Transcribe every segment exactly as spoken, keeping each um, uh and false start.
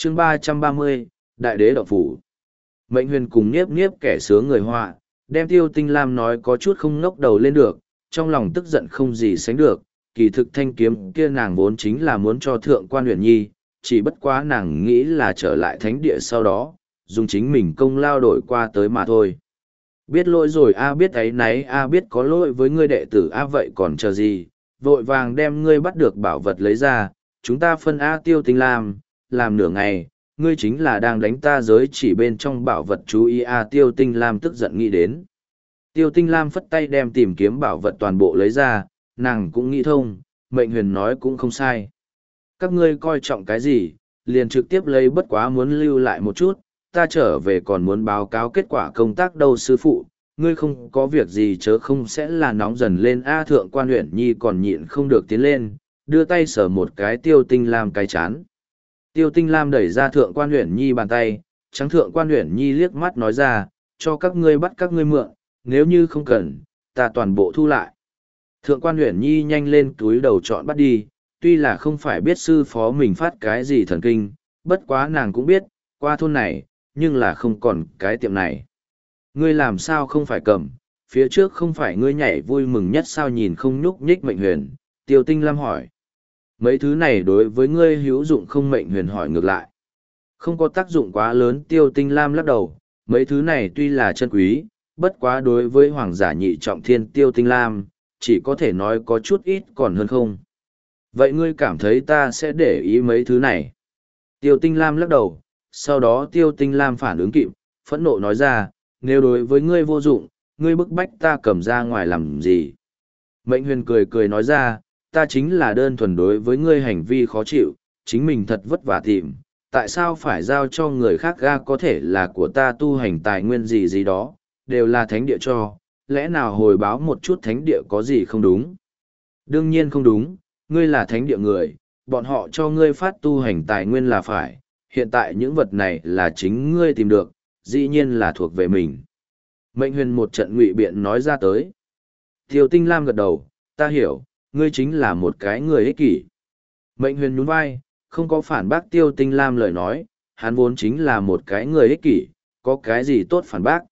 chương ba trăm ba mươi, Đại đế động phủ. Mệnh huyền cùng Niếp Niếp kẻ sướng người họa, đem Tiêu Tinh Lam nói có chút không ngóc đầu lên được, trong lòng tức giận không gì sánh được, kỳ thực thanh kiếm kia nàng vốn chính là muốn cho Thượng Quan Huyền Nhi, chỉ bất quá nàng nghĩ là trở lại thánh địa sau đó, dùng chính mình công lao đổi qua tới mà thôi. Biết lỗi rồi a biết ấy nấy a biết có lỗi với ngươi đệ tử a vậy còn chờ gì, vội vàng đem ngươi bắt được bảo vật lấy ra, chúng ta phân a Tiêu Tinh Lam, làm nửa ngày, ngươi chính là đang đánh ta giới chỉ bên trong bảo vật chú ý a Tiêu Tinh Lam tức giận nghĩ đến. Tiêu Tinh Lam phất tay đem tìm kiếm bảo vật toàn bộ lấy ra, nàng cũng nghĩ thông, mệnh huyền nói cũng không sai. Các ngươi coi trọng cái gì, liền trực tiếp lấy bất quá muốn lưu lại một chút, ta trở về còn muốn báo cáo kết quả công tác đâu sư phụ, ngươi không có việc gì chớ không sẽ là nóng dần lên a Thượng Quan Huyền Nhi còn nhịn không được tiến lên, đưa tay sờ một cái Tiêu Tinh Lam cái chán. Tiêu Tinh Lam đẩy ra Thượng Quan Huyền Nhi bàn tay, trắng Thượng Quan Huyền Nhi liếc mắt nói ra, cho các ngươi bắt các ngươi mượn, nếu như không cần, ta toàn bộ thu lại. Thượng Quan Huyền Nhi nhanh lên túi đầu chọn bắt đi, tuy là không phải biết sư phó mình phát cái gì thần kinh, bất quá nàng cũng biết, qua thôn này, nhưng là không còn cái tiệm này. Ngươi làm sao không phải cầm, phía trước không phải ngươi nhảy vui mừng nhất sao nhìn không nhúc nhích mệnh huyền, Tiêu Tinh Lam hỏi. Mấy thứ này đối với ngươi hữu dụng không mệnh huyền hỏi ngược lại. Không có tác dụng quá lớn Tiêu Tinh Lam lắc đầu, mấy thứ này tuy là chân quý, bất quá đối với hoàng giả nhị trọng thiên Tiêu Tinh Lam, chỉ có thể nói có chút ít còn hơn không. Vậy ngươi cảm thấy ta sẽ để ý mấy thứ này? Tiêu Tinh Lam lắc đầu, sau đó Tiêu Tinh Lam phản ứng kịp, phẫn nộ nói ra, nếu đối với ngươi vô dụng, ngươi bức bách ta cầm ra ngoài làm gì? Mệnh huyền cười cười nói ra, ta chính là đơn thuần đối với ngươi hành vi khó chịu, chính mình thật vất vả tìm, tại sao phải giao cho người khác ga có thể là của ta tu hành tài nguyên gì gì đó, đều là thánh địa cho, lẽ nào hồi báo một chút thánh địa có gì không đúng? Đương nhiên không đúng, ngươi là thánh địa người, bọn họ cho ngươi phát tu hành tài nguyên là phải, hiện tại những vật này là chính ngươi tìm được, dĩ nhiên là thuộc về mình. Mệnh huyền một trận ngụy biện nói ra tới. Tiêu Tinh Lam gật đầu, ta hiểu, ngươi chính là một cái người ích kỷ. Mệnh huyền nhún vai, không có phản bác Tiêu Tinh Lam lời nói, hắn vốn chính là một cái người ích kỷ, có cái gì tốt phản bác.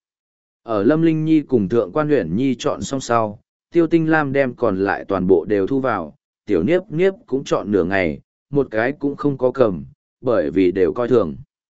Ở Lâm Linh Nhi cùng Thượng Quan Huyền Nhi chọn xong sau, Tiêu Tinh Lam đem còn lại toàn bộ đều thu vào, Tiểu Niếp Niếp cũng chọn nửa ngày, một cái cũng không có cầm, bởi vì đều coi thường.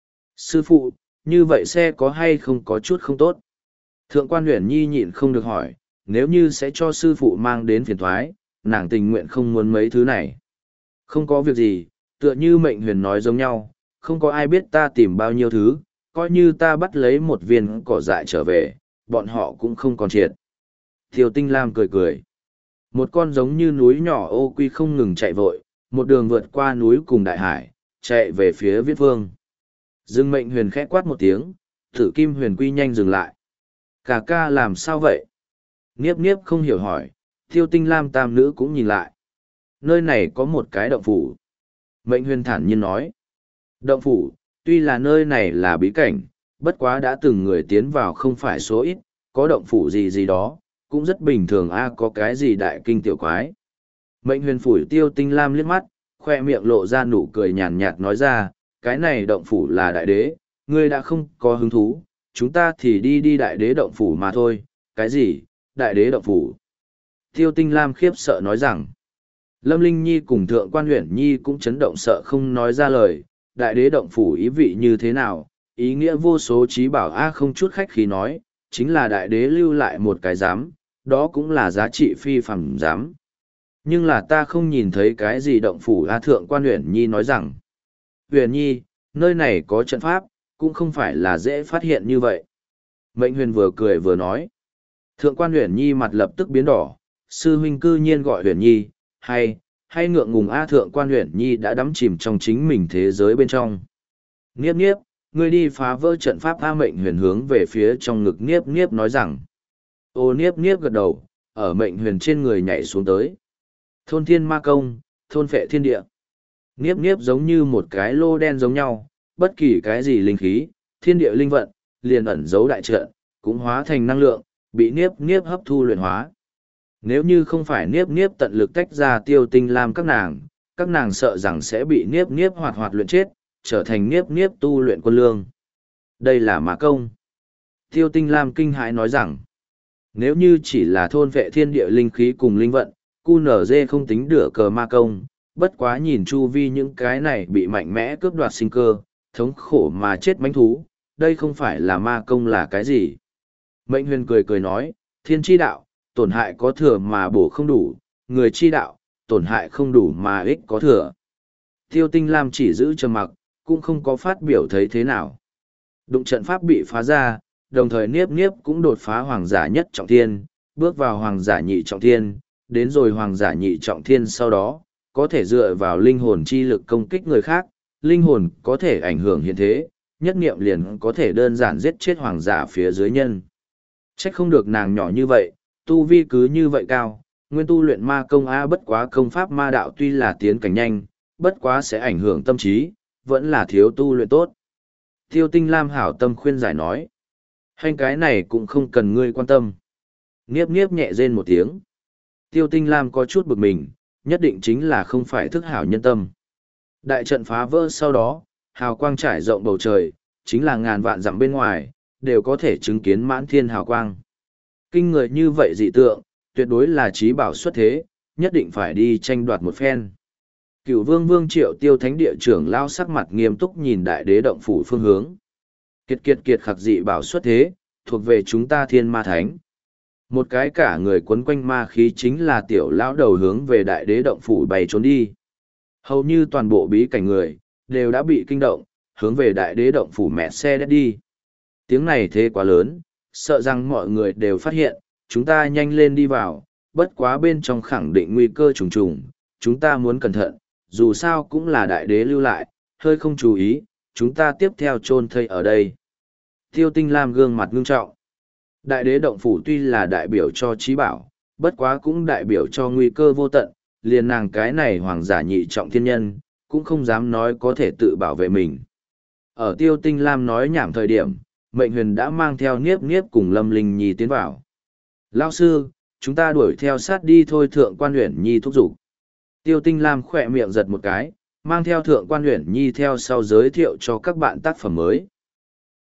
Sư phụ, như vậy xe có hay không có chút không tốt? Thượng Quan Huyền Nhi nhịn không được hỏi, nếu như sẽ cho sư phụ mang đến phiền thoái, nàng tình nguyện không muốn mấy thứ này. Không có việc gì, tựa như mệnh huyền nói giống nhau, không có ai biết ta tìm bao nhiêu thứ, coi như ta bắt lấy một viên cỏ dại trở về, bọn họ cũng không còn triệt. Tiêu Tinh Lam cười cười. Một con giống như núi nhỏ ô quy không ngừng chạy vội, một đường vượt qua núi cùng đại hải, chạy về phía Viết Vương. Dương mệnh huyền khẽ quát một tiếng, Tử Kim Huyền Quy nhanh dừng lại. Cà ca làm sao vậy? Niếp Niếp không hiểu hỏi, Tiêu Tinh Lam tam nữ cũng nhìn lại. Nơi này có một cái động phủ. Mệnh huyền thản nhiên nói. Động phủ, tuy là nơi này là bí cảnh, bất quá đã từng người tiến vào không phải số ít, có động phủ gì gì đó, cũng rất bình thường a có cái gì đại kinh tiểu quái. Mệnh huyền phủi Tiêu Tinh Lam liếc mắt, khoe miệng lộ ra nụ cười nhàn nhạt nói ra, cái này động phủ là đại đế, ngươi đã không có hứng thú, chúng ta thì đi đi đại đế động phủ mà thôi, cái gì, đại đế động phủ. Tiêu Tinh Lam khiếp sợ nói rằng, Lâm Linh Nhi cùng Thượng Quan Huyền Nhi cũng chấn động sợ không nói ra lời, đại đế động phủ ý vị như thế nào, ý nghĩa vô số trí bảo a không chút khách khí nói, chính là đại đế lưu lại một cái giám, đó cũng là giá trị phi phàm giám. Nhưng là ta không nhìn thấy cái gì động phủ a Thượng Quan Huyền Nhi nói rằng, Huyền Nhi, nơi này có trận pháp, cũng không phải là dễ phát hiện như vậy. Mệnh huyền vừa cười vừa nói, Thượng Quan Huyền Nhi mặt lập tức biến đỏ, sư huynh cư nhiên gọi Huyền Nhi, hay, hay ngượng ngùng A Thượng Quan Huyền Nhi đã đắm chìm trong chính mình thế giới bên trong. Niếp Niếp, ngươi đi phá vỡ trận pháp A mệnh huyền hướng về phía trong ngực Niếp Niếp nói rằng. Ô Niếp Niếp gật đầu, ở mệnh huyền trên người nhảy xuống tới. Thôn thiên ma công, thôn phệ thiên địa. Niếp Niếp giống như một cái lô đen giống nhau, bất kỳ cái gì linh khí, thiên địa linh vận, liền ẩn giấu đại trận, cũng hóa thành năng lượng, bị Niếp Niếp hấp thu luyện hóa. Nếu như không phải Niếp Niếp tận lực tách ra Tiêu Tinh Lam các nàng, các nàng sợ rằng sẽ bị Niếp Niếp hoạt hoạt luyện chết, trở thành niếp niếp tu luyện quân lương. Đây là ma công. Tiêu Tinh Lam kinh hãi nói rằng, nếu như chỉ là thôn vệ thiên địa linh khí cùng linh vận, cu nở dê không tính được cờ ma công, bất quá nhìn chu vi những cái này bị mạnh mẽ cướp đoạt sinh cơ, thống khổ mà chết mãnh thú, đây không phải là ma công là cái gì. Mệnh huyền cười cười nói, thiên chi đạo, tổn hại có thừa mà bổ không đủ, người chi đạo, tổn hại không đủ mà ích có thừa. Tiêu Tinh Lam chỉ giữ trầm mặc, cũng không có phát biểu thấy thế nào. Đụng trận pháp bị phá ra, đồng thời Niếp Niếp cũng đột phá hoàng giả nhất trọng thiên, bước vào hoàng giả nhị trọng thiên, đến rồi hoàng giả nhị trọng thiên sau đó, có thể dựa vào linh hồn chi lực công kích người khác, linh hồn có thể ảnh hưởng hiện thế, nhất niệm liền có thể đơn giản giết chết hoàng giả phía dưới nhân. Trách không được nàng nhỏ như vậy, tu vi cứ như vậy cao, nguyên tu luyện ma công A bất quá công pháp ma đạo tuy là tiến cảnh nhanh, bất quá sẽ ảnh hưởng tâm trí, vẫn là thiếu tu luyện tốt. Tiêu Tinh Lam hảo tâm khuyên giải nói, hành cái này cũng không cần ngươi quan tâm. Niếp Niếp nhẹ rên một tiếng. Tiêu Tinh Lam có chút bực mình, nhất định chính là không phải thức hảo nhân tâm. Đại trận phá vỡ sau đó, hào quang trải rộng bầu trời, chính là ngàn vạn dặm bên ngoài, đều có thể chứng kiến mãn thiên hào quang. Kinh người như vậy dị tượng, tuyệt đối là trí bảo xuất thế, nhất định phải đi tranh đoạt một phen. Cửu vương vương Triệu Tiêu Thánh địa trưởng lao sắc mặt nghiêm túc nhìn đại đế động phủ phương hướng. Kiệt kiệt kiệt khắc dị bảo xuất thế, thuộc về chúng ta thiên ma thánh. Một cái cả người quấn quanh ma khí chính là tiểu lão đầu hướng về đại đế động phủ bay trốn đi. Hầu như toàn bộ bí cảnh người, đều đã bị kinh động, hướng về đại đế động phủ mẹ xe đất đi. Tiếng này thế quá lớn, sợ rằng mọi người đều phát hiện, chúng ta nhanh lên đi vào, bất quá bên trong khẳng định nguy cơ trùng trùng, chúng ta muốn cẩn thận, dù sao cũng là đại đế lưu lại, hơi không chú ý, chúng ta tiếp theo chôn thây ở đây. Tiêu Tinh Lam gương mặt ngưng trọng. Đại đế động phủ tuy là đại biểu cho trí bảo, bất quá cũng đại biểu cho nguy cơ vô tận, liền nàng cái này hoàng giả nhị trọng thiên nhân, cũng không dám nói có thể tự bảo vệ mình. Ở Tiêu Tinh Lam nói nhảm thời điểm, Mệnh Huyền đã mang theo Niếp Niếp cùng Lâm Linh Nhi tiến vào. Lao sư, chúng ta đuổi theo sát đi thôi. Thượng quan Uyển Nhi thúc giục. Tiêu Tinh Lam khỏe miệng giật một cái, mang theo Thượng quan Uyển Nhi theo sau giới thiệu cho các bạn tác phẩm mới.